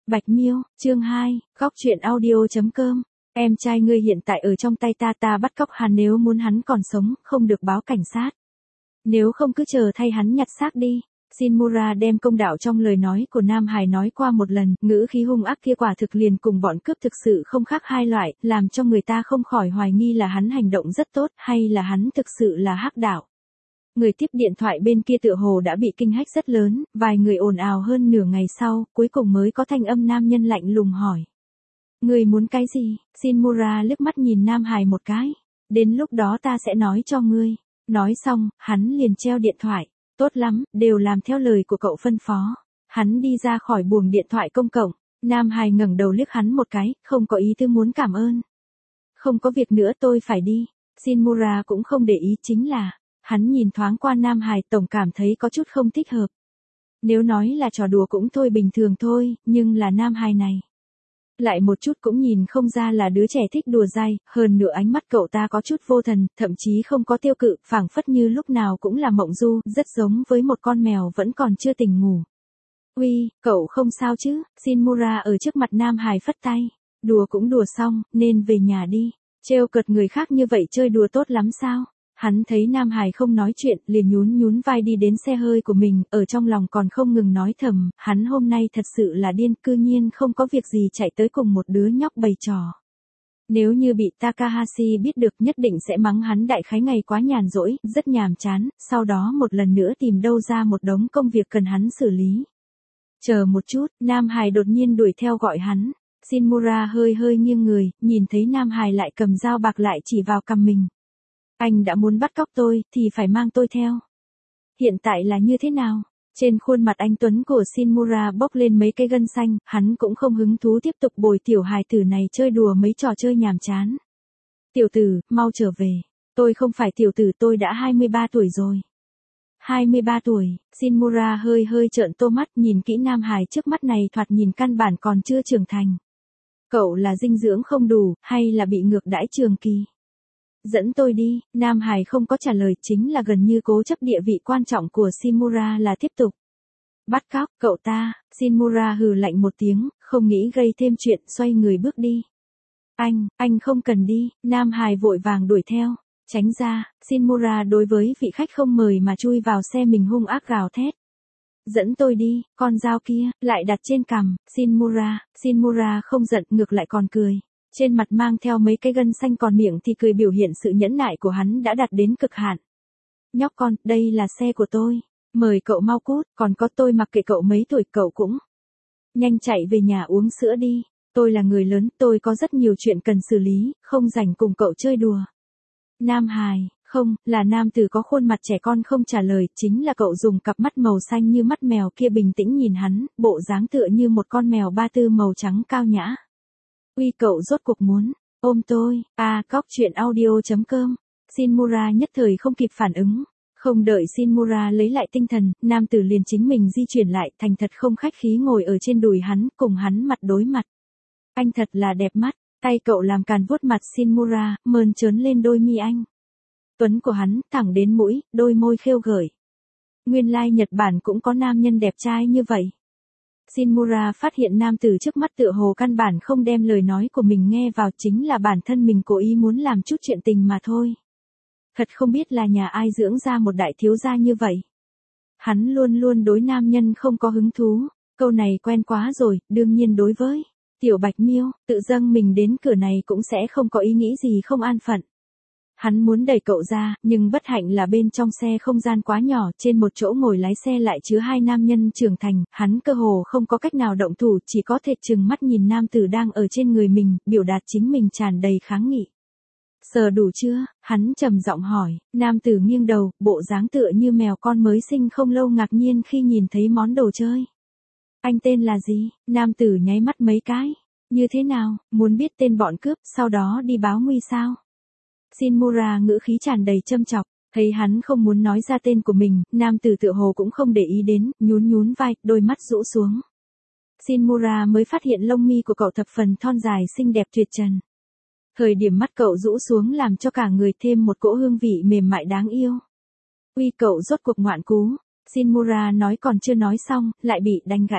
Bạch Miêu, chương 2, góc truyện audio.com. Em trai ngươi hiện tại ở trong tay ta bắt cóc hắn, nếu muốn hắn còn sống, không được báo cảnh sát. Nếu không cứ chờ thay hắn nhặt xác đi. Shinmura đem công đạo trong lời nói của Nam Hải nói qua một lần, ngữ khí hung ác kia quả thực liền cùng bọn cướp thực sự không khác hai loại, làm cho người ta không khỏi hoài nghi là hắn hành động rất tốt hay là hắn thực sự là hắc đạo. Người tiếp điện thoại bên kia tựa hồ đã bị kinh hách rất lớn, vài người ồn ào hơn nửa ngày sau, cuối cùng mới có thanh âm nam nhân lạnh lùng hỏi. Người muốn cái gì? Shinmura liếc mắt nhìn Nam Hải một cái. Đến lúc đó ta sẽ nói cho ngươi. Nói xong, hắn liền treo điện thoại. Tốt lắm, đều làm theo lời của cậu phân phó. Hắn đi ra khỏi buồng điện thoại công cộng. Nam Hải ngẩng đầu liếc hắn một cái, không có ý tư muốn cảm ơn. Không có việc nữa, tôi phải đi. Shinmura cũng không để ý, chính là hắn nhìn thoáng qua Nam Hải, tổng cảm thấy có chút không thích hợp. Nếu nói là trò đùa cũng thôi, bình thường thôi, nhưng là Nam Hải này lại một chút cũng nhìn không ra là đứa trẻ thích đùa dai, hơn nữa ánh mắt cậu ta có chút vô thần, thậm chí không có tiêu cự, phảng phất như lúc nào cũng là mộng du, rất giống với một con mèo vẫn còn chưa tỉnh ngủ. Uy, cậu không sao chứ? Shinmura ở trước mặt Nam Hải phất tay. Đùa cũng đùa xong, nên về nhà đi. Trêu cợt người khác như vậy chơi đùa tốt lắm sao? Hắn thấy Nam Hải không nói chuyện, liền nhún vai đi đến xe hơi của mình, ở trong lòng còn không ngừng nói thầm, hắn hôm nay thật sự là điên, cư nhiên không có việc gì chạy tới cùng một đứa nhóc bày trò. Nếu như bị Takahashi biết được nhất định sẽ mắng hắn đại khái ngày quá nhàn rỗi, rất nhàm chán, sau đó một lần nữa tìm đâu ra một đống công việc cần hắn xử lý. Chờ một chút, Nam Hải đột nhiên đuổi theo gọi hắn. Shinmura hơi nghiêng người, nhìn thấy Nam Hải lại cầm dao bạc lại chỉ vào cằm mình. Anh đã muốn bắt cóc tôi, thì phải mang tôi theo. Hiện tại là như thế nào? Trên khuôn mặt anh tuấn của Shinmura bốc lên mấy cây gân xanh, hắn cũng không hứng thú tiếp tục bồi tiểu hài tử này chơi đùa mấy trò chơi nhàm chán. Tiểu tử, mau trở về. Tôi không phải tiểu tử, tôi đã 23 tuổi rồi. 23 tuổi, Shinmura hơi trợn to mắt, nhìn kỹ Nam Hải trước mắt này, thoạt nhìn căn bản còn chưa trưởng thành. Cậu là dinh dưỡng không đủ, hay là bị ngược đãi trường kỳ? Dẫn tôi đi. Nam Hải không có trả lời, chính là gần như cố chấp địa vị quan trọng của Shinmura là tiếp tục. Bắt cóc, cậu ta. Shinmura hừ lạnh một tiếng, không nghĩ gây thêm chuyện, xoay người bước đi. Anh không cần đi. Nam Hải vội vàng đuổi theo. Tránh ra. Shinmura đối với vị khách không mời mà chui vào xe mình hung ác gào thét. Dẫn tôi đi, con dao kia, lại đặt trên cằm. Shinmura không giận, ngược lại còn cười. Trên mặt mang theo mấy cái gân xanh, còn miệng thì cười, biểu hiện sự nhẫn nại của hắn đã đạt đến cực hạn. Nhóc con, đây là xe của tôi. Mời cậu mau cút, còn có tôi mặc kệ cậu mấy tuổi, cậu cũng nhanh chạy về nhà uống sữa đi. Tôi là người lớn, tôi có rất nhiều chuyện cần xử lý, không rảnh cùng cậu chơi đùa. Nam Hải, không, là nam tử có khuôn mặt trẻ con không trả lời, chính là cậu dùng cặp mắt màu xanh như mắt mèo kia bình tĩnh nhìn hắn, bộ dáng tựa như một con mèo ba tư màu trắng cao nhã. Uy, cậu rốt cuộc muốn ôm tôi? Góc truyện audio.com. Shinmura nhất thời không kịp phản ứng. Không đợi Shinmura lấy lại tinh thần, nam tử liền chính mình di chuyển lại, thành thật không khách khí ngồi ở trên đùi hắn, cùng hắn mặt đối mặt. Anh thật là đẹp mắt. Tay cậu làm càn vuốt mặt Shinmura, mơn trớn lên đôi mi anh tuấn của hắn, thẳng đến mũi, đôi môi khêu gợi. Nguyên lai Nhật Bản cũng có nam nhân đẹp trai như vậy. Shinmura phát hiện nam tử trước mắt tựa hồ căn bản không đem lời nói của mình nghe vào, chính là bản thân mình cố ý muốn làm chút chuyện tình mà thôi. Thật không biết là nhà ai dưỡng ra một đại thiếu gia như vậy. Hắn luôn đối nam nhân không có hứng thú, câu này quen quá rồi, đương nhiên đối với tiểu Bạch Miêu, tự dâng mình đến cửa này cũng sẽ không có ý nghĩ gì không an phận. Hắn muốn đẩy cậu ra, nhưng bất hạnh là bên trong xe không gian quá nhỏ, trên một chỗ ngồi lái xe lại chứa hai nam nhân trưởng thành, hắn cơ hồ không có cách nào động thủ, chỉ có thể trừng mắt nhìn nam tử đang ở trên người mình, biểu đạt chính mình tràn đầy kháng nghị. Sờ đủ chưa? Hắn trầm giọng hỏi. Nam tử nghiêng đầu, bộ dáng tựa như mèo con mới sinh không lâu ngạc nhiên khi nhìn thấy món đồ chơi. Anh tên là gì? Nam tử nháy mắt mấy cái. Như thế nào, muốn biết tên bọn cướp, sau đó đi báo nguy sao? Shinmura ngữ khí tràn đầy châm chọc, thấy hắn không muốn nói ra tên của mình, nam tử tựa hồ cũng không để ý đến, nhún vai, đôi mắt rũ xuống. Shinmura mới phát hiện lông mi của cậu thập phần thon dài xinh đẹp tuyệt trần. Thời điểm mắt cậu rũ xuống làm cho cả người thêm một cỗ hương vị mềm mại đáng yêu. Uy, cậu rốt cuộc ngoạn cú. Shinmura nói còn chưa nói xong, lại bị đánh gãy.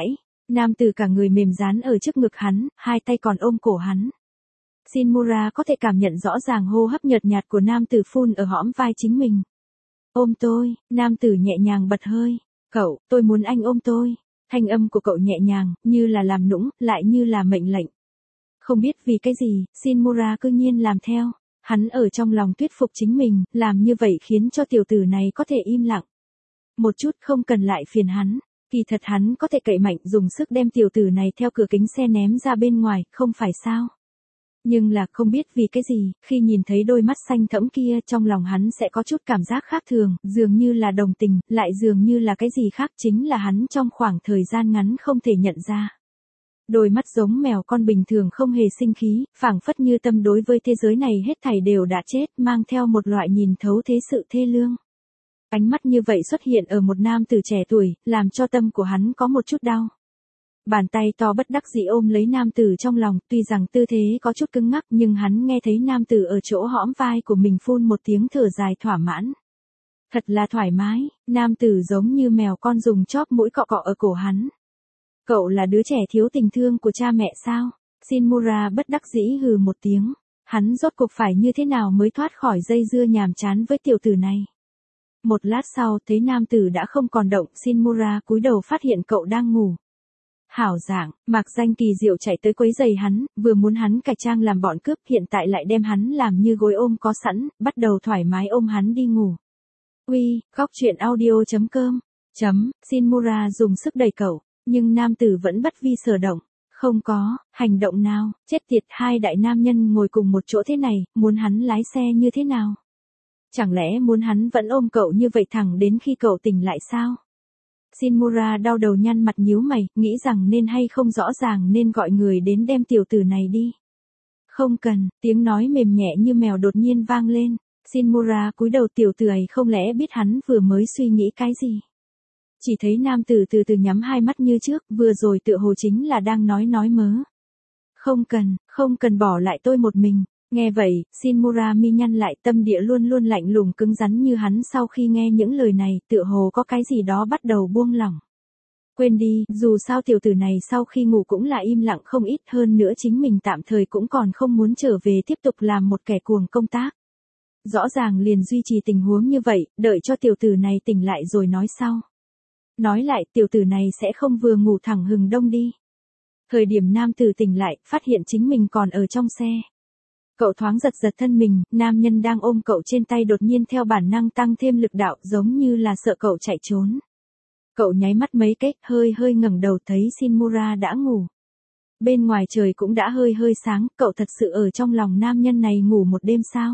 Nam tử cả người mềm dán ở trước ngực hắn, hai tay còn ôm cổ hắn. Shinmura có thể cảm nhận rõ ràng hô hấp nhợt nhạt của nam tử phun ở hõm vai chính mình. Ôm tôi, nam tử nhẹ nhàng bật hơi. Cậu, tôi muốn anh ôm tôi. Thanh âm của cậu nhẹ nhàng, như là làm nũng, lại như là mệnh lệnh. Không biết vì cái gì, Shinmura cư nhiên làm theo. Hắn ở trong lòng thuyết phục chính mình, làm như vậy khiến cho tiểu tử này có thể im lặng. Một chút không cần lại phiền hắn. Kỳ thật hắn có thể cậy mạnh dùng sức đem tiểu tử này theo cửa kính xe ném ra bên ngoài, không phải sao? Nhưng là không biết vì cái gì, khi nhìn thấy đôi mắt xanh thẫm kia trong lòng hắn sẽ có chút cảm giác khác thường, dường như là đồng tình, lại dường như là cái gì khác chính là hắn trong khoảng thời gian ngắn không thể nhận ra. Đôi mắt giống mèo con bình thường không hề sinh khí, phảng phất như tâm đối với thế giới này hết thảy đều đã chết, mang theo một loại nhìn thấu thế sự thê lương. Ánh mắt như vậy xuất hiện ở một nam tử trẻ tuổi, làm cho tâm của hắn có một chút đau. Bàn tay to bất đắc dĩ ôm lấy nam tử trong lòng, tuy rằng tư thế có chút cứng ngắc nhưng hắn nghe thấy nam tử ở chỗ hõm vai của mình phun một tiếng thở dài thỏa mãn. Thật là thoải mái, nam tử giống như mèo con dùng chóp mũi cọ cọ ở cổ hắn. Cậu là đứa trẻ thiếu tình thương của cha mẹ sao? Shinmura bất đắc dĩ hừ một tiếng. Hắn rốt cuộc phải như thế nào mới thoát khỏi dây dưa nhàm chán với tiểu tử này? Một lát sau thấy nam tử đã không còn động, Shinmura cúi đầu phát hiện cậu đang ngủ. Hảo dạng, Mạc Danh kỳ diệu chạy tới quấy giày hắn, vừa muốn hắn cải trang làm bọn cướp, hiện tại lại đem hắn làm như gối ôm có sẵn, bắt đầu thoải mái ôm hắn đi ngủ. Uy, góc truyện audio.com. Shinmura dùng sức đẩy cậu, nhưng nam tử vẫn bất vi sở động. Không có, hành động nào, chết tiệt, hai đại nam nhân ngồi cùng một chỗ thế này, muốn hắn lái xe như thế nào? Chẳng lẽ muốn hắn vẫn ôm cậu như vậy thẳng đến khi cậu tỉnh lại sao? Shinmura đau đầu nhăn mặt nhíu mày, nghĩ rằng nên hay không rõ ràng nên gọi người đến đem tiểu tử này đi. Không cần, tiếng nói mềm nhẹ như mèo đột nhiên vang lên. Shinmura cúi đầu, tiểu tử ấy không lẽ biết hắn vừa mới suy nghĩ cái gì? Chỉ thấy nam tử từ từ nhắm hai mắt như trước, vừa rồi tựa hồ chính là đang nói mớ. Không cần bỏ lại tôi một mình. Nghe vậy, Shinmura mi nhăn lại, tâm địa luôn luôn lạnh lùng cứng rắn như hắn sau khi nghe những lời này, tựa hồ có cái gì đó bắt đầu buông lỏng. Quên đi, dù sao tiểu tử này sau khi ngủ cũng là im lặng không ít, hơn nữa chính mình tạm thời cũng còn không muốn trở về tiếp tục làm một kẻ cuồng công tác. Rõ ràng liền duy trì tình huống như vậy, đợi cho tiểu tử này tỉnh lại rồi nói sau. Nói lại, tiểu tử này sẽ không vừa ngủ thẳng hừng đông đi. Thời điểm nam tử tỉnh lại, phát hiện chính mình còn ở trong xe. Cậu thoáng giật thân mình, nam nhân đang ôm cậu trên tay đột nhiên theo bản năng tăng thêm lực đạo, giống như là sợ cậu chạy trốn. Cậu nháy mắt mấy cái, hơi ngẩng đầu thấy Shinmura đã ngủ. Bên ngoài trời cũng đã hơi sáng, cậu thật sự ở trong lòng nam nhân này ngủ một đêm sao?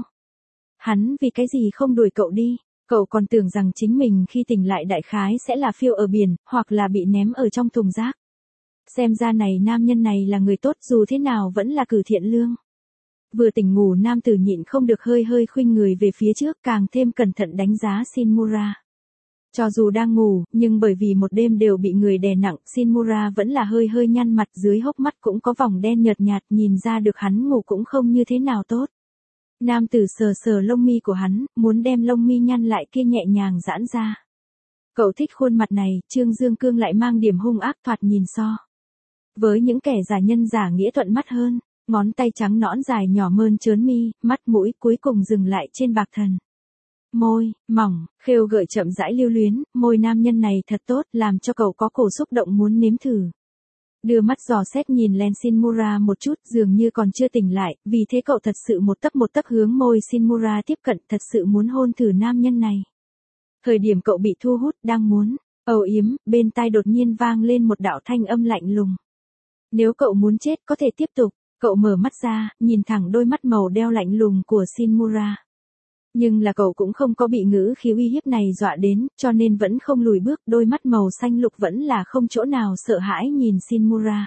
Hắn vì cái gì không đuổi cậu đi? Cậu còn tưởng rằng chính mình khi tỉnh lại đại khái sẽ là phiêu ở biển, hoặc là bị ném ở trong thùng rác. Xem ra này nam nhân này là người tốt, dù thế nào vẫn là cử thiện lương. Vừa tỉnh ngủ nam tử nhịn không được hơi khuynh người về phía trước, càng thêm cẩn thận đánh giá Shinmura. Cho dù đang ngủ, nhưng bởi vì một đêm đều bị người đè nặng, Shinmura vẫn là hơi nhăn mặt, dưới hốc mắt cũng có vòng đen nhợt nhạt, nhìn ra được hắn ngủ cũng không như thế nào tốt. Nam tử sờ lông mi của hắn, muốn đem lông mi nhăn lại kia nhẹ nhàng giãn ra. Cậu thích khuôn mặt này, Trương Dương Cương lại mang điểm hung ác, thoạt nhìn so với những kẻ giả nhân giả nghĩa thuận mắt hơn. Ngón tay trắng nõn dài nhỏ mơn trớn mi, mắt mũi cuối cùng dừng lại trên bạc thần. Môi, mỏng, khêu gợi chậm rãi lưu luyến, môi nam nhân này thật tốt, làm cho cậu có cổ xúc động muốn nếm thử. Đưa mắt dò xét nhìn lên Shinmura một chút, dường như còn chưa tỉnh lại, vì thế cậu thật sự một tấc hướng môi Shinmura tiếp cận, thật sự muốn hôn thử nam nhân này. Thời điểm cậu bị thu hút, đang muốn âu yếm, bên tai đột nhiên vang lên một đạo thanh âm lạnh lùng. Nếu cậu muốn chết có thể tiếp tục. Cậu mở mắt ra, nhìn thẳng đôi mắt màu đeo lạnh lùng của Shinmura. Nhưng là cậu cũng không có bị ngữ khí uy hiếp này dọa đến, cho nên vẫn không lùi bước, đôi mắt màu xanh lục vẫn là không chỗ nào sợ hãi nhìn Shinmura.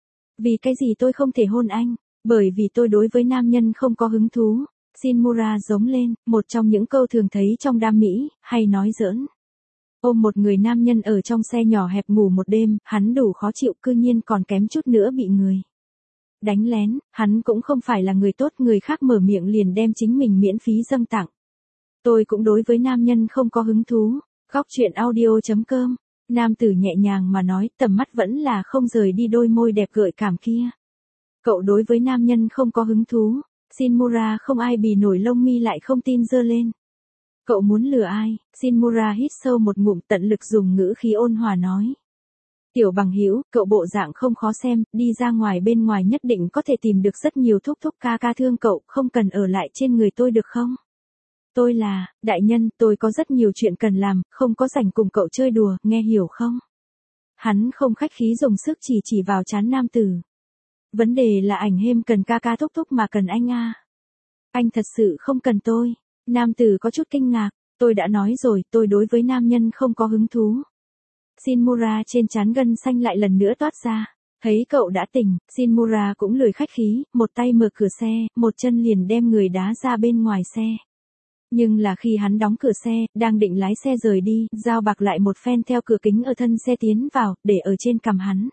Vì cái gì tôi không thể hôn anh? Bởi vì tôi đối với nam nhân không có hứng thú. Shinmura giống lên, một trong những câu thường thấy trong đam mỹ, hay nói giỡn. Ôm một người nam nhân ở trong xe nhỏ hẹp ngủ một đêm, hắn đủ khó chịu, cư nhiên còn kém chút nữa bị người đánh lén, hắn cũng không phải là người tốt, người khác mở miệng liền đem chính mình miễn phí dâng tặng. Tôi cũng đối với nam nhân không có hứng thú. Góc truyện audio.com Nam tử nhẹ nhàng mà nói, tầm mắt vẫn là không rời đi đôi môi đẹp gợi cảm kia. Cậu đối với nam nhân không có hứng thú. Shinmura không ai bì nổi lông mi lại không tin giơ lên. Cậu muốn lừa ai? Shinmura hít sâu một ngụm, tận lực dùng ngữ khí ôn hòa nói. Tiểu bằng hữu, cậu bộ dạng không khó xem, đi ra ngoài bên ngoài nhất định có thể tìm được rất nhiều thúc thúc ca ca thương cậu, không cần ở lại trên người tôi được không? Tôi là, đại nhân, tôi có rất nhiều chuyện cần làm, không có rảnh cùng cậu chơi đùa, nghe hiểu không? Hắn không khách khí dùng sức chỉ vào trán nam tử. Vấn đề là ảnh hêm cần ca ca thúc thúc mà cần anh à. Anh thật sự không cần tôi. Nam tử có chút kinh ngạc, tôi đã nói rồi, tôi đối với nam nhân không có hứng thú. Shinmura trên trán gân xanh lại lần nữa toát ra. Thấy cậu đã tỉnh, Shinmura cũng lười khách khí, một tay mở cửa xe, một chân liền đem người đá ra bên ngoài xe. Nhưng là khi hắn đóng cửa xe, đang định lái xe rời đi, dao bạc lại một phen theo cửa kính ở thân xe tiến vào, để ở trên cằm hắn.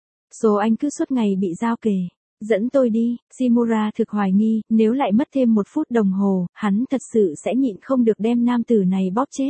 Số anh cứ suốt ngày bị dao kề. Dẫn tôi đi, Shinmura thực hoài nghi, nếu lại mất thêm 1 phút đồng hồ, hắn thật sự sẽ nhịn không được đem nam tử này bóp chết.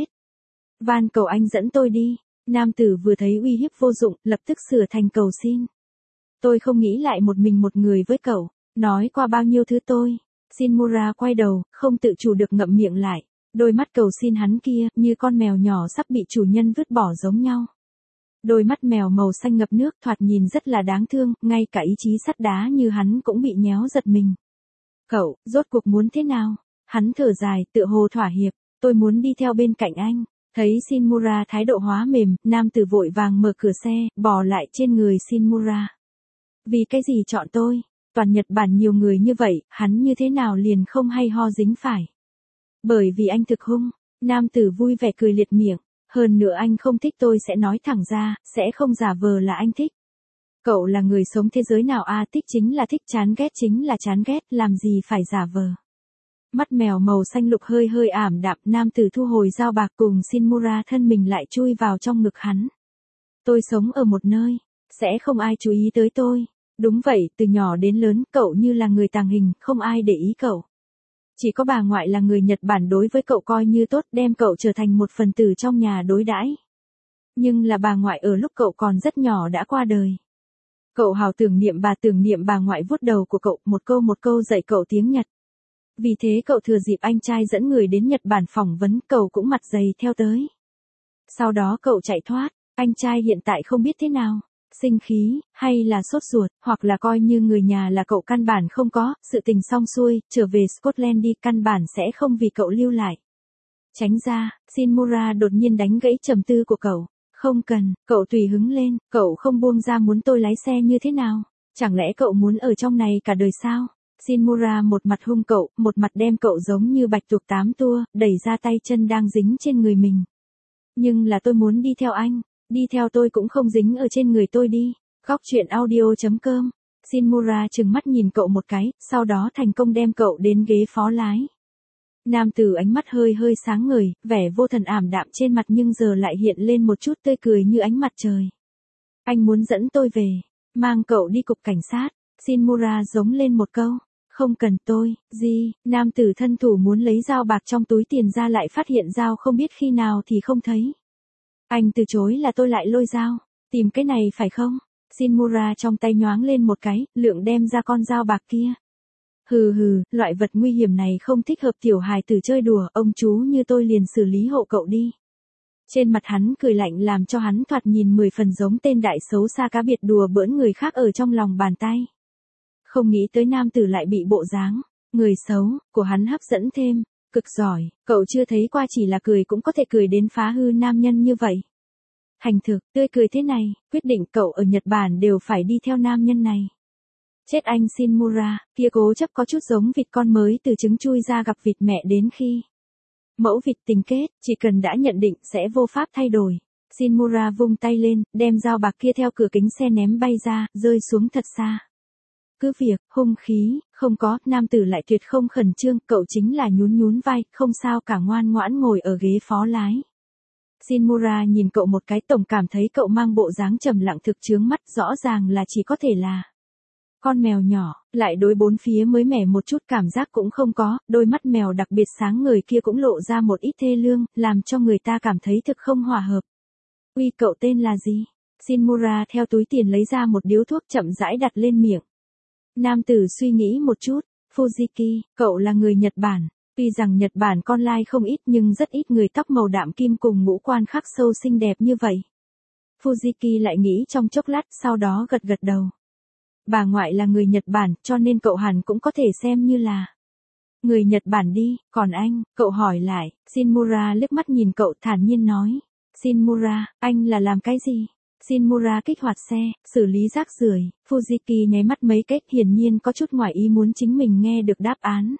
Van cầu anh dẫn tôi đi. Nam tử vừa thấy uy hiếp vô dụng, lập tức sửa thành cầu xin. Tôi không nghĩ lại một mình một người với cậu, nói qua bao nhiêu thứ tôi. Shinmura quay đầu, không tự chủ được ngậm miệng lại. Đôi mắt cầu xin hắn kia, như con mèo nhỏ sắp bị chủ nhân vứt bỏ giống nhau. Đôi mắt mèo màu xanh ngập nước thoạt nhìn rất là đáng thương, ngay cả ý chí sắt đá như hắn cũng bị nhéo giật mình. Cậu, rốt cuộc muốn thế nào? Hắn thở dài, tựa hồ thỏa hiệp, tôi muốn đi theo bên cạnh anh. Thấy Shinmura thái độ hóa mềm, nam tử vội vàng mở cửa xe, bò lại trên người Shinmura. Vì cái gì chọn tôi? Toàn Nhật Bản nhiều người như vậy, hắn như thế nào liền không hay ho dính phải? Bởi vì anh thực hung. Nam tử vui vẻ cười liệt miệng. Hơn nữa anh không thích tôi sẽ nói thẳng ra, sẽ không giả vờ là anh thích. Cậu là người sống thế giới nào à, thích chính là thích, chán ghét chính là chán ghét, làm gì phải giả vờ. Mắt mèo màu xanh lục hơi hơi ảm đạm, nam tử thu hồi dao bạc cùng Shinmura thân mình lại chui vào trong ngực hắn. Tôi sống ở một nơi, sẽ không ai chú ý tới tôi. Đúng vậy, từ nhỏ đến lớn, cậu như là người tàng hình, không ai để ý cậu. Chỉ có bà ngoại là người Nhật Bản đối với cậu coi như tốt, đem cậu trở thành một phần tử trong nhà đối đãi. Nhưng là bà ngoại ở lúc cậu còn rất nhỏ đã qua đời. Cậu hào tưởng niệm bà ngoại vuốt đầu của cậu, một câu dạy cậu tiếng Nhật. Vì thế cậu thừa dịp anh trai dẫn người đến Nhật Bản phỏng vấn, cậu cũng mặt dày theo tới. Sau đó cậu chạy thoát, anh trai hiện tại không biết thế nào. Sinh khí, hay là sốt ruột, hoặc là coi như người nhà là cậu căn bản không có, sự tình xong xuôi, trở về Scotland đi, căn bản sẽ không vì cậu lưu lại. Tránh ra, Shinmura đột nhiên đánh gãy trầm tư của cậu. Không cần, cậu tùy hứng lên, cậu không buông ra, muốn tôi lái xe như thế nào? Chẳng lẽ cậu muốn ở trong này cả đời sao? Shinmura một mặt hung cậu, một mặt đem cậu giống như bạch tuộc 8 tua, đẩy ra tay chân đang dính trên người mình. Nhưng là tôi muốn đi theo anh. Đi theo tôi cũng không dính ở trên người tôi đi. Góc truyện audio.com. Shinmura trừng mắt nhìn cậu một cái, sau đó thành công đem cậu đến ghế phó lái. Nam tử ánh mắt hơi hơi sáng ngời, vẻ vô thần ảm đạm trên mặt nhưng giờ lại hiện lên một chút tươi cười như ánh mặt trời. Anh muốn dẫn tôi về, mang cậu đi cục cảnh sát. Shinmura giống lên một câu. Không cần tôi, gì? Nam tử thân thủ muốn lấy dao bạc trong túi tiền ra lại phát hiện dao không biết khi nào thì không thấy. Anh từ chối là tôi lại lôi dao. Tìm cái này phải không? Shinmura trong tay nhoáng lên một cái, lượng đem ra con dao bạc kia. Hừ hừ, loại vật nguy hiểm này không thích hợp tiểu hài tử chơi đùa, ông chú như tôi liền xử lý hộ cậu đi. Trên mặt hắn cười lạnh làm cho hắn thoạt nhìn 10 phần giống tên đại xấu xa cá biệt đùa bỡn người khác ở trong lòng bàn tay. Không nghĩ tới nam tử lại bị bộ dáng, người xấu, của hắn hấp dẫn thêm. Cực giỏi, cậu chưa thấy qua chỉ là cười cũng có thể cười đến phá hư nam nhân như vậy. Thành thực, tươi cười thế này, quyết định cậu ở Nhật Bản đều phải đi theo nam nhân này. Chết anh Shinmura, kia cố chấp có chút giống vịt con mới từ trứng chui ra gặp vịt mẹ đến khi. Mẫu vịt tình kết, chỉ cần đã nhận định sẽ vô pháp thay đổi. Shinmura vung tay lên, đem dao bạc kia theo cửa kính xe ném bay ra, rơi xuống thật xa. Cứ việc, hung khí, không có, nam tử lại tuyệt không khẩn trương, cậu chính là nhún vai, không sao cả, ngoan ngoãn ngồi ở ghế phó lái. Shinmura nhìn cậu một cái, tổng cảm thấy cậu mang bộ dáng trầm lặng thực chướng mắt, rõ ràng là chỉ có thể là con mèo nhỏ, lại đối bốn phía mới mẻ một chút cảm giác cũng không có, đôi mắt mèo đặc biệt sáng ngời kia cũng lộ ra một ít thê lương, làm cho người ta cảm thấy thực không hòa hợp. Uy, cậu tên là gì? Shinmura theo túi tiền lấy ra một điếu thuốc chậm rãi đặt lên miệng. Nam tử suy nghĩ một chút. Fujiki, cậu là người Nhật Bản. Tuy rằng Nhật Bản con lai không ít nhưng rất ít người tóc màu đạm kim cùng ngũ quan khắc sâu xinh đẹp như vậy. Fujiki lại nghĩ trong chốc lát sau đó gật gật đầu. Bà ngoại là người Nhật Bản cho nên cậu hẳn cũng có thể xem như là người Nhật Bản đi, còn anh, cậu hỏi lại. Shinmura liếc mắt nhìn cậu thản nhiên nói. Shinmura, anh là làm cái gì? Shinmura kích hoạt xe, xử lý rác rưởi. Fujiki nháy mắt mấy cách hiển nhiên có chút ngoài ý muốn chính mình nghe được đáp án.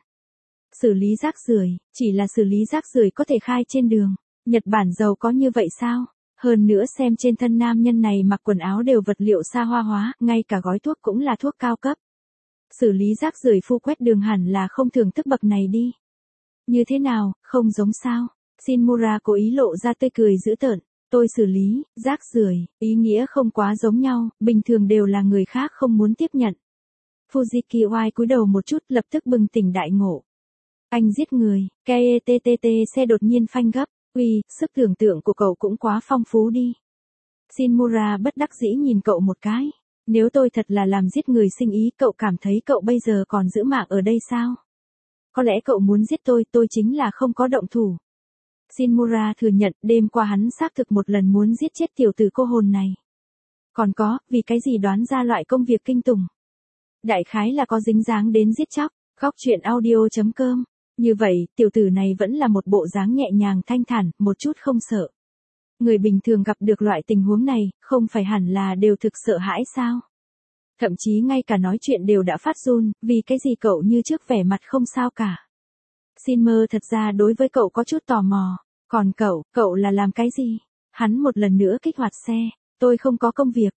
Xử lý rác rưởi, chỉ là xử lý rác rưởi có thể khai trên đường. Nhật Bản giàu có như vậy sao? Hơn nữa xem trên thân nam nhân này mặc quần áo đều vật liệu xa hoa hóa, ngay cả gói thuốc cũng là thuốc cao cấp. Xử lý rác rưởi phu quét đường hẳn là không thưởng thức bậc này đi. Như thế nào, không giống sao? Shinmura cố ý lộ ra tươi cười dữ tợn. Tôi xử lý, rác rưởi, ý nghĩa không quá giống nhau, bình thường đều là người khác không muốn tiếp nhận. Fujiki oai cúi đầu một chút lập tức bừng tỉnh đại ngộ. Anh giết người, KETTT xe đột nhiên phanh gấp, uy, sức tưởng tượng của cậu cũng quá phong phú đi. Shinmura bất đắc dĩ nhìn cậu một cái. Nếu tôi thật là làm giết người sinh ý, cậu cảm thấy cậu bây giờ còn giữ mạng ở đây sao? Có lẽ cậu muốn giết tôi chính là không có động thủ. Shinmura thừa nhận đêm qua hắn xác thực một lần muốn giết chết tiểu tử cô hồn này. Còn có, vì cái gì đoán ra loại công việc kinh tủng. Đại khái là có dính dáng đến giết chóc, góc chuyện audio.com. Như vậy, tiểu tử này vẫn là một bộ dáng nhẹ nhàng thanh thản, một chút không sợ. Người bình thường gặp được loại tình huống này, không phải hẳn là đều thực sợ hãi sao? Thậm chí ngay cả nói chuyện đều đã phát run, vì cái gì cậu như trước vẻ mặt không sao cả. Shinmer thật ra đối với cậu có chút tò mò. Còn cậu là làm cái gì? Hắn một lần nữa kích hoạt xe. Tôi không có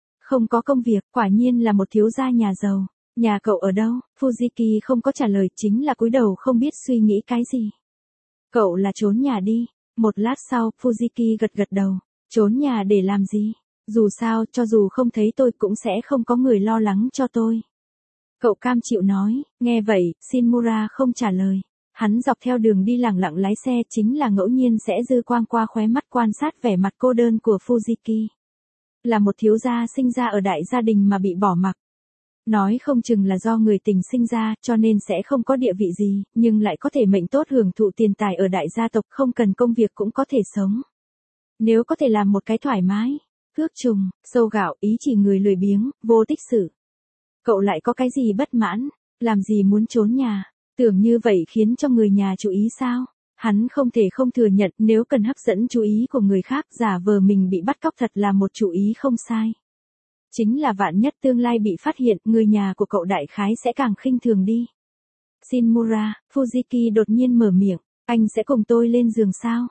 công việc, quả nhiên là một thiếu gia nhà giàu. Nhà cậu ở đâu? Fujiki không có trả lời, chính là cúi đầu không biết suy nghĩ cái gì. Cậu là trốn nhà đi. Một lát sau, Fujiki gật gật đầu. Trốn nhà để làm gì? Dù sao, cho dù không thấy tôi cũng sẽ không có người lo lắng cho tôi. Cậu cam chịu nói. Nghe vậy, Shinmura không trả lời. Hắn dọc theo đường đi lẳng lặng lái xe chính là ngẫu nhiên sẽ dư quang qua khóe mắt quan sát vẻ mặt cô đơn của Fujiki. Là một thiếu gia sinh ra ở đại gia đình mà bị bỏ mặc. Nói không chừng là do người tình sinh ra cho nên sẽ không có địa vị gì, nhưng lại có thể mệnh tốt hưởng thụ tiền tài ở đại gia tộc không cần công việc cũng có thể sống. Nếu có thể làm một cái thoải mái, ước trùng, sâu gạo, ý chỉ người lười biếng, vô tích sự. Cậu lại có cái gì bất mãn, làm gì muốn trốn nhà, tưởng như vậy khiến cho người nhà chú ý sao? Hắn không thể không thừa nhận nếu cần hấp dẫn chú ý của người khác giả vờ mình bị bắt cóc thật là một chủ ý không sai. Chính là vạn nhất tương lai bị phát hiện, người nhà của cậu đại khái sẽ càng khinh thường đi. Shinmura, Fujiki đột nhiên mở miệng, anh sẽ cùng tôi lên giường sao?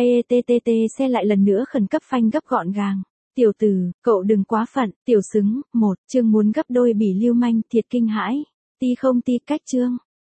KETTT xe lại lần nữa khẩn cấp phanh gấp gọn gàng. Tiểu tử, cậu đừng quá phận, tiểu xứng, chương muốn gấp đôi bỉ lưu manh thiệt kinh hãi. Ti không ti cách chương.